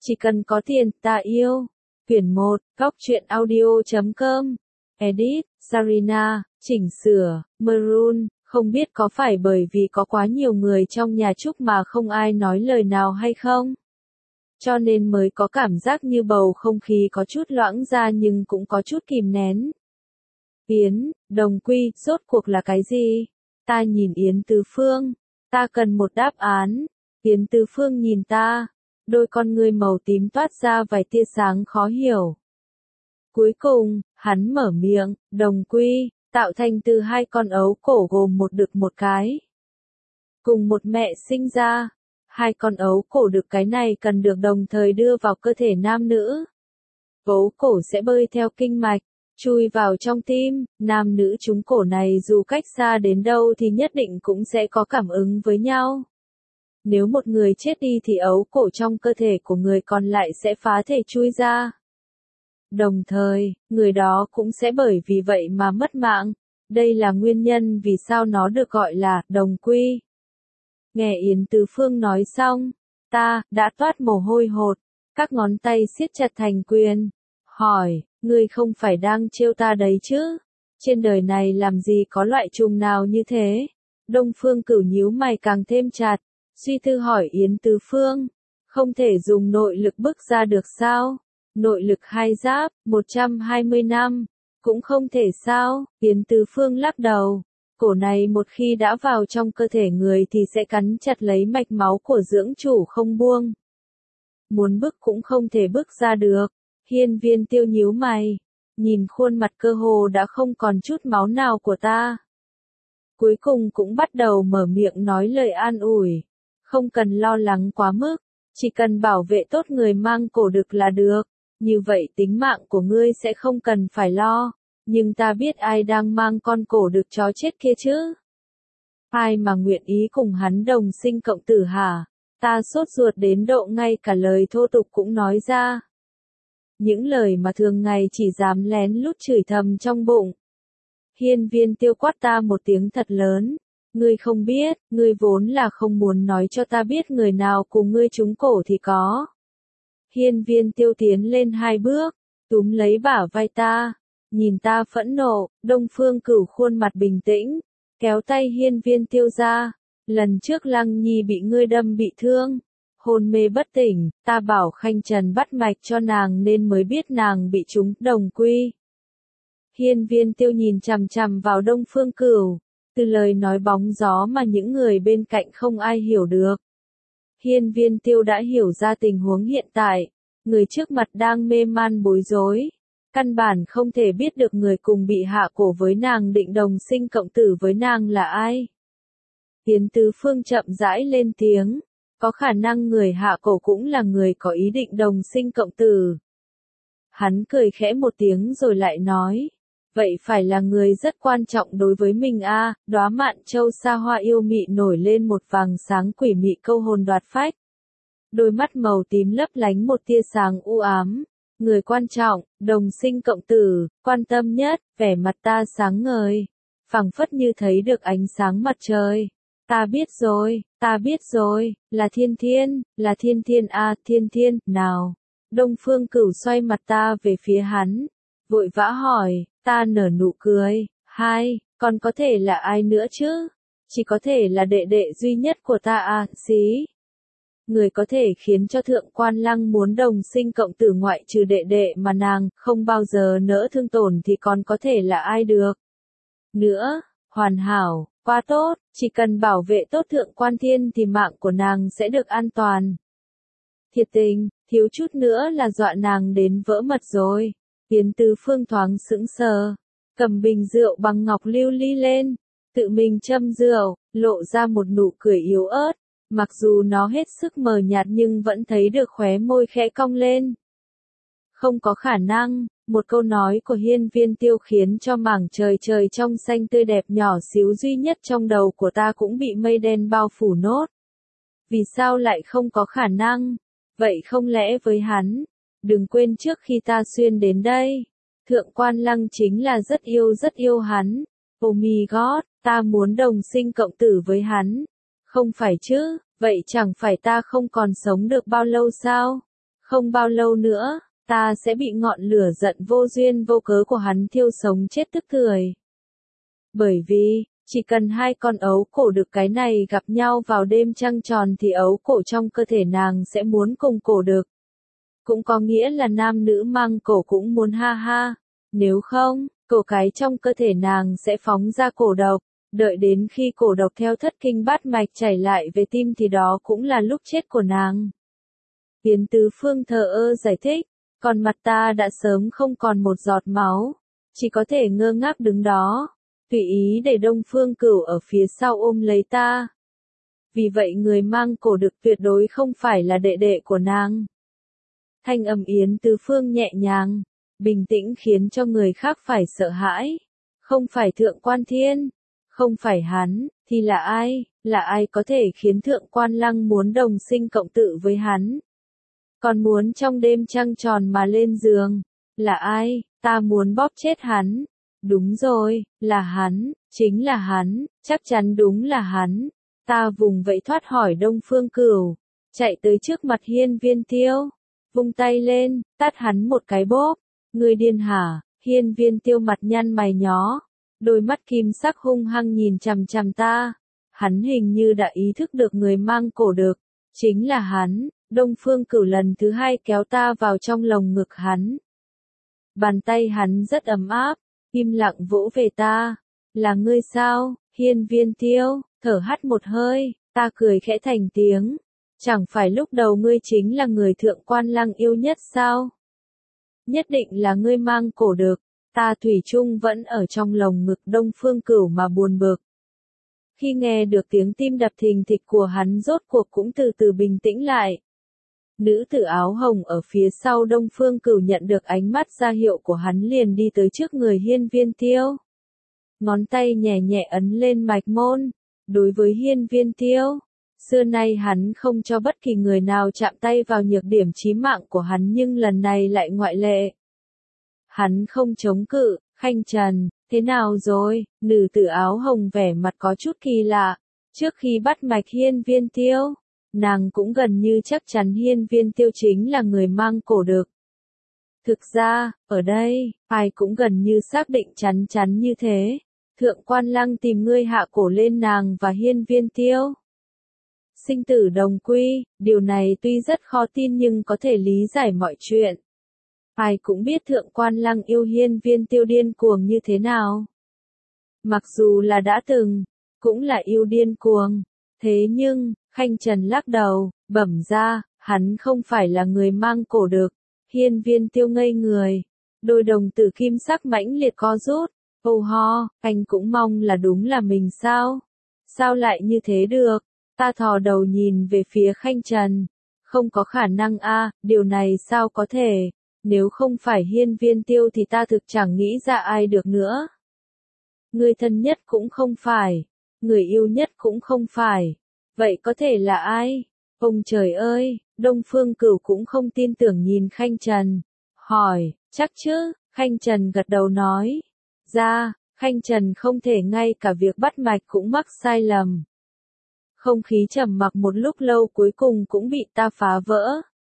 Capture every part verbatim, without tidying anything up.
Chỉ cần có tiền, ta yêu. Quyển một, góc truyện audio chấm com. Edit, Sarina, chỉnh sửa, Maroon. Không biết có phải bởi vì có quá nhiều người trong nhà chúc mà không ai nói lời nào hay không? Cho nên mới có cảm giác như bầu không khí có chút loãng ra nhưng cũng có chút kìm nén. Yến, đồng quy, rốt cuộc là cái gì? Ta nhìn Yến Tứ Phương. Ta cần một đáp án. Yến Tứ Phương nhìn ta. Đôi con ngươi màu tím toát ra vài tia sáng khó hiểu. Cuối cùng, hắn mở miệng, đồng quy, tạo thành từ hai con ấu cổ gồm một đực một cái. Cùng một mẹ sinh ra, hai con ấu cổ đực cái này cần được đồng thời đưa vào cơ thể nam nữ. Ấu cổ sẽ bơi theo kinh mạch, chui vào trong tim, nam nữ chúng cổ này dù cách xa đến đâu thì nhất định cũng sẽ có cảm ứng với nhau. Nếu một người chết đi thì ấu cổ trong cơ thể của người còn lại sẽ phá thể chui ra. Đồng thời, người đó cũng sẽ bởi vì vậy mà mất mạng. Đây là nguyên nhân vì sao nó được gọi là đồng quy. Nghe Yến Tứ Phương nói xong, ta đã toát mồ hôi hột, các ngón tay siết chặt thành quyền. Hỏi, ngươi không phải đang trêu ta đấy chứ? Trên đời này làm gì có loại trùng nào như thế? Đông Phương Cửu nhíu mày càng thêm chặt, suy tư hỏi Yến Tứ Phương, không thể dùng nội lực bức ra được sao? Nội lực hai giáp, một trăm hai mươi năm, cũng không thể sao? Yến Tứ Phương lắc đầu, cổ này một khi đã vào trong cơ thể người thì sẽ cắn chặt lấy mạch máu của dưỡng chủ không buông. Muốn bức cũng không thể bức ra được. Hiên Viên Tiêu nhíu mày, nhìn khuôn mặt cơ hồ đã không còn chút máu nào của ta. Cuối cùng cũng bắt đầu mở miệng nói lời an ủi. Không cần lo lắng quá mức, chỉ cần bảo vệ tốt người mang cổ đực là được. Như vậy tính mạng của ngươi sẽ không cần phải lo. Nhưng ta biết ai đang mang con cổ đực chó chết kia chứ? Ai mà nguyện ý cùng hắn đồng sinh cộng tử hả? Ta sốt ruột đến độ ngay cả lời thô tục cũng nói ra. Những lời mà thường ngày chỉ dám lén lút chửi thầm trong bụng. Hiên Viên Tiêu quát ta một tiếng thật lớn. Ngươi không biết, ngươi vốn là không muốn nói cho ta biết người nào cùng ngươi trúng cổ thì có. Hiên Viên Tiêu tiến lên hai bước, túm lấy bả vai ta, nhìn ta phẫn nộ. Đông Phương Cửu khuôn mặt bình tĩnh, kéo tay Hiên Viên Tiêu ra. Lần trước Lăng Nhi bị ngươi đâm bị thương, hôn mê bất tỉnh, ta bảo Khanh Trần bắt mạch cho nàng nên mới biết nàng bị trúng đồng quy. Hiên Viên Tiêu nhìn chằm chằm vào Đông Phương Cửu, từ lời nói bóng gió mà những người bên cạnh không ai hiểu được. Hiên Viên Tiêu đã hiểu ra tình huống hiện tại, người trước mặt đang mê man bối rối, căn bản không thể biết được người cùng bị hạ cổ với nàng định đồng sinh cộng tử với nàng là ai. Yến Tứ Phương chậm rãi lên tiếng, có khả năng người hạ cổ cũng là người có ý định đồng sinh cộng tử. Hắn cười khẽ một tiếng rồi lại nói, vậy phải là người rất quan trọng đối với mình a. À, đóa mạn châu xa hoa yêu mị nổi lên một vàng sáng quỷ mị câu hồn đoạt phách. Đôi mắt màu tím lấp lánh một tia sáng u ám. Người quan trọng, đồng sinh cộng tử, quan tâm nhất, vẻ mặt ta sáng ngời, phảng phất như thấy được ánh sáng mặt trời. Ta biết rồi, ta biết rồi, là Thiên Thiên, là Thiên Thiên a, à, Thiên Thiên, nào. Đông Phương Cửu xoay mặt ta về phía hắn, vội vã hỏi, ta nở nụ cười, hai, còn có thể là ai nữa chứ? Chỉ có thể là đệ đệ duy nhất của ta à, xí. Người có thể khiến cho Thượng Quan Lăng muốn đồng sinh cộng tử ngoại trừ đệ đệ mà nàng không bao giờ nỡ thương tổn thì còn có thể là ai được. Nữa, hoàn hảo, quá tốt, chỉ cần bảo vệ tốt Thượng Quan Thiên thì mạng của nàng sẽ được an toàn. Thiệt tình, thiếu chút nữa là dọa nàng đến vỡ mật rồi. Yến Tứ Phương thoáng sững sờ, cầm bình rượu bằng ngọc lưu ly lên, tự mình châm rượu, lộ ra một nụ cười yếu ớt, mặc dù nó hết sức mờ nhạt nhưng vẫn thấy được khóe môi khẽ cong lên. Không có khả năng, một câu nói của Hiên Viên Tiêu khiến cho mảng trời trời trong xanh tươi đẹp nhỏ xíu duy nhất trong đầu của ta cũng bị mây đen bao phủ nốt. Vì sao lại không có khả năng? Vậy không lẽ với hắn? Đừng quên trước khi ta xuyên đến đây, Thượng Quan Lăng chính là rất yêu rất yêu hắn. Oh my god, ta muốn đồng sinh cộng tử với hắn. Không phải chứ, vậy chẳng phải ta không còn sống được bao lâu sao? Không bao lâu nữa, ta sẽ bị ngọn lửa giận vô duyên vô cớ của hắn thiêu sống chết tức tưởi. Bởi vì, chỉ cần hai con ấu cổ được cái này gặp nhau vào đêm trăng tròn thì ấu cổ trong cơ thể nàng sẽ muốn cùng cổ được. Cũng có nghĩa là nam nữ mang cổ cũng muốn ha ha. Nếu không, cổ cái trong cơ thể nàng sẽ phóng ra cổ độc. Đợi đến khi cổ độc theo thất kinh bát mạch chảy lại về tim thì đó cũng là lúc chết của nàng. Yến Tứ Phương thờ ơ giải thích, còn mặt ta đã sớm không còn một giọt máu, chỉ có thể ngơ ngác đứng đó, tùy ý để Đông Phương Cửu ở phía sau ôm lấy ta. Vì vậy người mang cổ đực tuyệt đối không phải là đệ đệ của nàng. Thanh âm Yến Tứ Phương nhẹ nhàng, bình tĩnh khiến cho người khác phải sợ hãi. Không phải Thượng Quan Thiên, không phải hắn, thì là ai, là ai có thể khiến Thượng Quan Lăng muốn đồng sinh cộng tự với hắn? Còn muốn trong đêm trăng tròn mà lên giường, là ai, ta muốn bóp chết hắn. Đúng rồi, là hắn, chính là hắn, chắc chắn đúng là hắn. Ta vùng vẫy thoát hỏi Đông Phương Cửu, chạy tới trước mặt Hiên Viên Tiêu, vung tay lên, tát hắn một cái bóp. Người điên hả? Hiên Viên Tiêu mặt nhăn mày nhó, đôi mắt kim sắc hung hăng nhìn chằm chằm ta. Hắn hình như đã ý thức được người mang cổ đực, chính là hắn. Đông Phương Cửu lần thứ hai kéo ta vào trong lồng ngực hắn. Bàn tay hắn rất ấm áp, im lặng vỗ về ta. Là ngươi sao, Hiên Viên Tiêu? Thở hắt một hơi, ta cười khẽ thành tiếng. Chẳng phải lúc đầu ngươi chính là người Thượng Quan Lăng yêu nhất sao? Nhất định là ngươi mang cổ đực. Ta thủy chung vẫn ở trong lồng ngực Đông Phương Cửu mà buồn bực. Khi nghe được tiếng tim đập thình thịch của hắn rốt cuộc cũng từ từ bình tĩnh lại. Nữ tử áo hồng ở phía sau Đông Phương Cửu nhận được ánh mắt ra hiệu của hắn liền đi tới trước người Hiên Viên Tiêu. Ngón tay nhẹ nhẹ ấn lên mạch môn. Đối với Hiên Viên Tiêu, xưa nay hắn không cho bất kỳ người nào chạm tay vào nhược điểm chí mạng của hắn nhưng lần này lại ngoại lệ. Hắn không chống cự. Khanh Trần, thế nào rồi? Nữ tử áo hồng vẻ mặt có chút kỳ lạ. Trước khi bắt mạch Hiên Viên Tiêu, nàng cũng gần như chắc chắn Hiên Viên Tiêu chính là người mang cổ đực. Thực ra, ở đây, ai cũng gần như xác định chắn chắn như thế. Thượng Quan Lăng tìm ngươi hạ cổ lên nàng và Hiên Viên Tiêu. Sinh tử đồng quy, điều này tuy rất khó tin nhưng có thể lý giải mọi chuyện. Ai cũng biết Thượng Quan Lăng yêu Hiên Viên Tiêu điên cuồng như thế nào. Mặc dù là đã từng, cũng là yêu điên cuồng. Thế nhưng, Khanh Trần lắc đầu, bẩm ra, hắn không phải là người mang cổ đực. Hiên Viên Tiêu ngây người. Đôi đồng tử kim sắc mãnh liệt co rút. Ồ ho, anh cũng mong là đúng là mình sao? Sao lại như thế được? Ta thò đầu nhìn về phía Khanh Trần. Không có khả năng a, điều này sao có thể? Nếu không phải Hiên Viên Tiêu thì ta thực chẳng nghĩ ra ai được nữa. Người thân nhất cũng không phải. Người yêu nhất cũng không phải. Vậy có thể là ai? Ông trời ơi, Đông Phương Cửu cũng không tin tưởng nhìn Khanh Trần. Hỏi, chắc chứ? Khanh Trần gật đầu nói. Ra, Khanh Trần không thể ngay cả việc bắt mạch cũng mắc sai lầm. Không khí trầm mặc một lúc lâu cuối cùng cũng bị ta phá vỡ.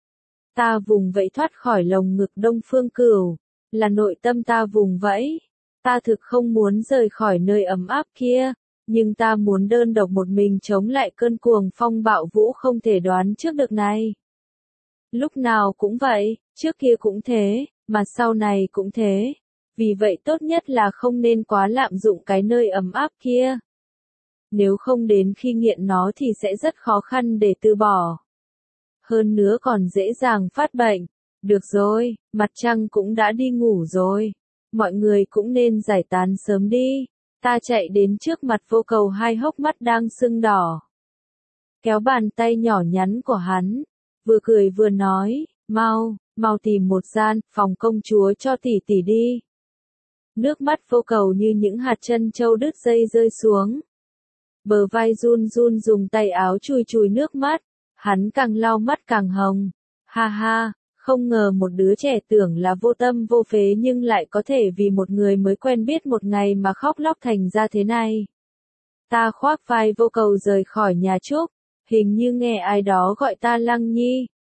Ta vùng vẫy thoát khỏi lồng ngực Đông Phương Cửu, là nội tâm ta vùng vẫy. Ta thực không muốn rời khỏi nơi ấm áp kia, nhưng ta muốn đơn độc một mình chống lại cơn cuồng phong bạo vũ không thể đoán trước được này. Lúc nào cũng vậy, trước kia cũng thế, mà sau này cũng thế. Vì vậy tốt nhất là không nên quá lạm dụng cái nơi ấm áp kia. Nếu không đến khi nghiện nó thì sẽ rất khó khăn để từ bỏ. Hơn nữa còn dễ dàng phát bệnh. Được rồi, mặt trăng cũng đã đi ngủ rồi. Mọi người cũng nên giải tán sớm đi. Ta chạy đến trước mặt Vô Cầu hai hốc mắt đang sưng đỏ. Kéo bàn tay nhỏ nhắn của hắn. Vừa cười vừa nói, mau, mau tìm một gian, phòng công chúa cho tỷ tỷ đi. Nước mắt Vô Cầu như những hạt chân châu đứt dây rơi xuống. Bờ vai run run dùng tay áo chùi chùi nước mắt. Hắn càng lau mắt càng hồng. Ha ha, không ngờ một đứa trẻ tưởng là vô tâm vô phế nhưng lại có thể vì một người mới quen biết một ngày mà khóc lóc thành ra thế này. Ta khoác vai Vô Cầu rời khỏi nhà Trúc. Hình như nghe ai đó gọi ta Lăng Nhi.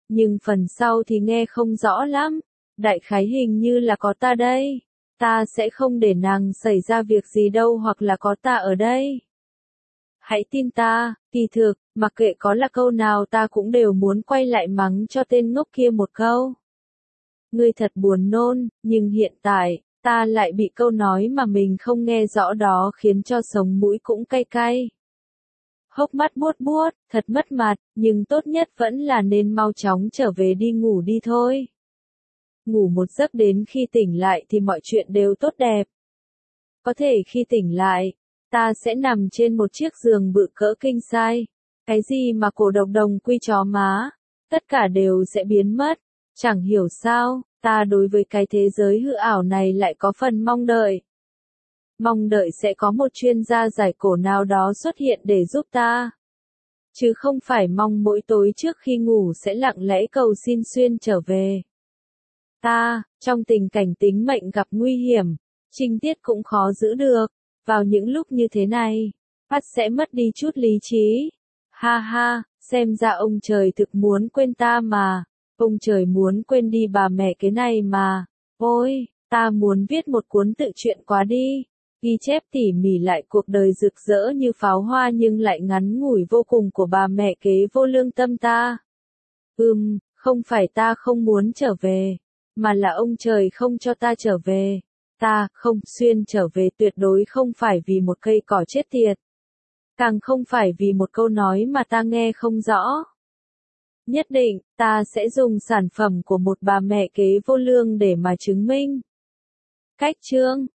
nhưng phần sau thì nghe không rõ lắm. Đại khái hình như là có ta đây. Ta sẽ không để nàng xảy ra việc gì đâu, hoặc là có ta ở đây. Hãy tin ta, kỳ thực, mặc kệ có là câu nào ta cũng đều muốn quay lại mắng cho tên ngốc kia một câu. Ngươi thật buồn nôn, nhưng hiện tại, ta lại bị câu nói mà mình không nghe rõ đó khiến cho sống mũi cũng cay cay. Hốc mắt buốt buốt, thật mất mặt, nhưng tốt nhất vẫn là nên mau chóng trở về đi ngủ đi thôi. Ngủ một giấc đến khi tỉnh lại thì mọi chuyện đều tốt đẹp. Có thể khi tỉnh lại, ta sẽ nằm trên một chiếc giường bự cỡ king size. Cái gì mà cổ độc đồng quy chó má, tất cả đều sẽ biến mất. Chẳng hiểu sao, ta đối với cái thế giới hư ảo này lại có phần mong đợi. Mong đợi sẽ có một chuyên gia giải cổ nào đó xuất hiện để giúp ta. Chứ không phải mong mỗi tối trước khi ngủ sẽ lặng lẽ cầu xin xuyên trở về. Ta, trong tình cảnh tính mệnh gặp nguy hiểm, trinh tiết cũng khó giữ được. Vào những lúc như thế này, Pat sẽ mất đi chút lý trí. Ha ha, xem ra ông trời thực muốn quên ta mà. Ông trời muốn quên đi bà mẹ cái này mà. Ôi, ta muốn viết một cuốn tự truyện quá đi. Ghi chép tỉ mỉ lại cuộc đời rực rỡ như pháo hoa nhưng lại ngắn ngủi vô cùng của bà mẹ kế vô lương tâm ta. Ừm, không phải ta không muốn trở về, mà là ông trời không cho ta trở về. Ta không xuyên trở về, tuyệt đối không phải vì một cây cỏ chết tiệt. Càng không phải vì một câu nói mà ta nghe không rõ. Nhất định, ta sẽ dùng sản phẩm của một bà mẹ kế vô lương để mà chứng minh. Cách chương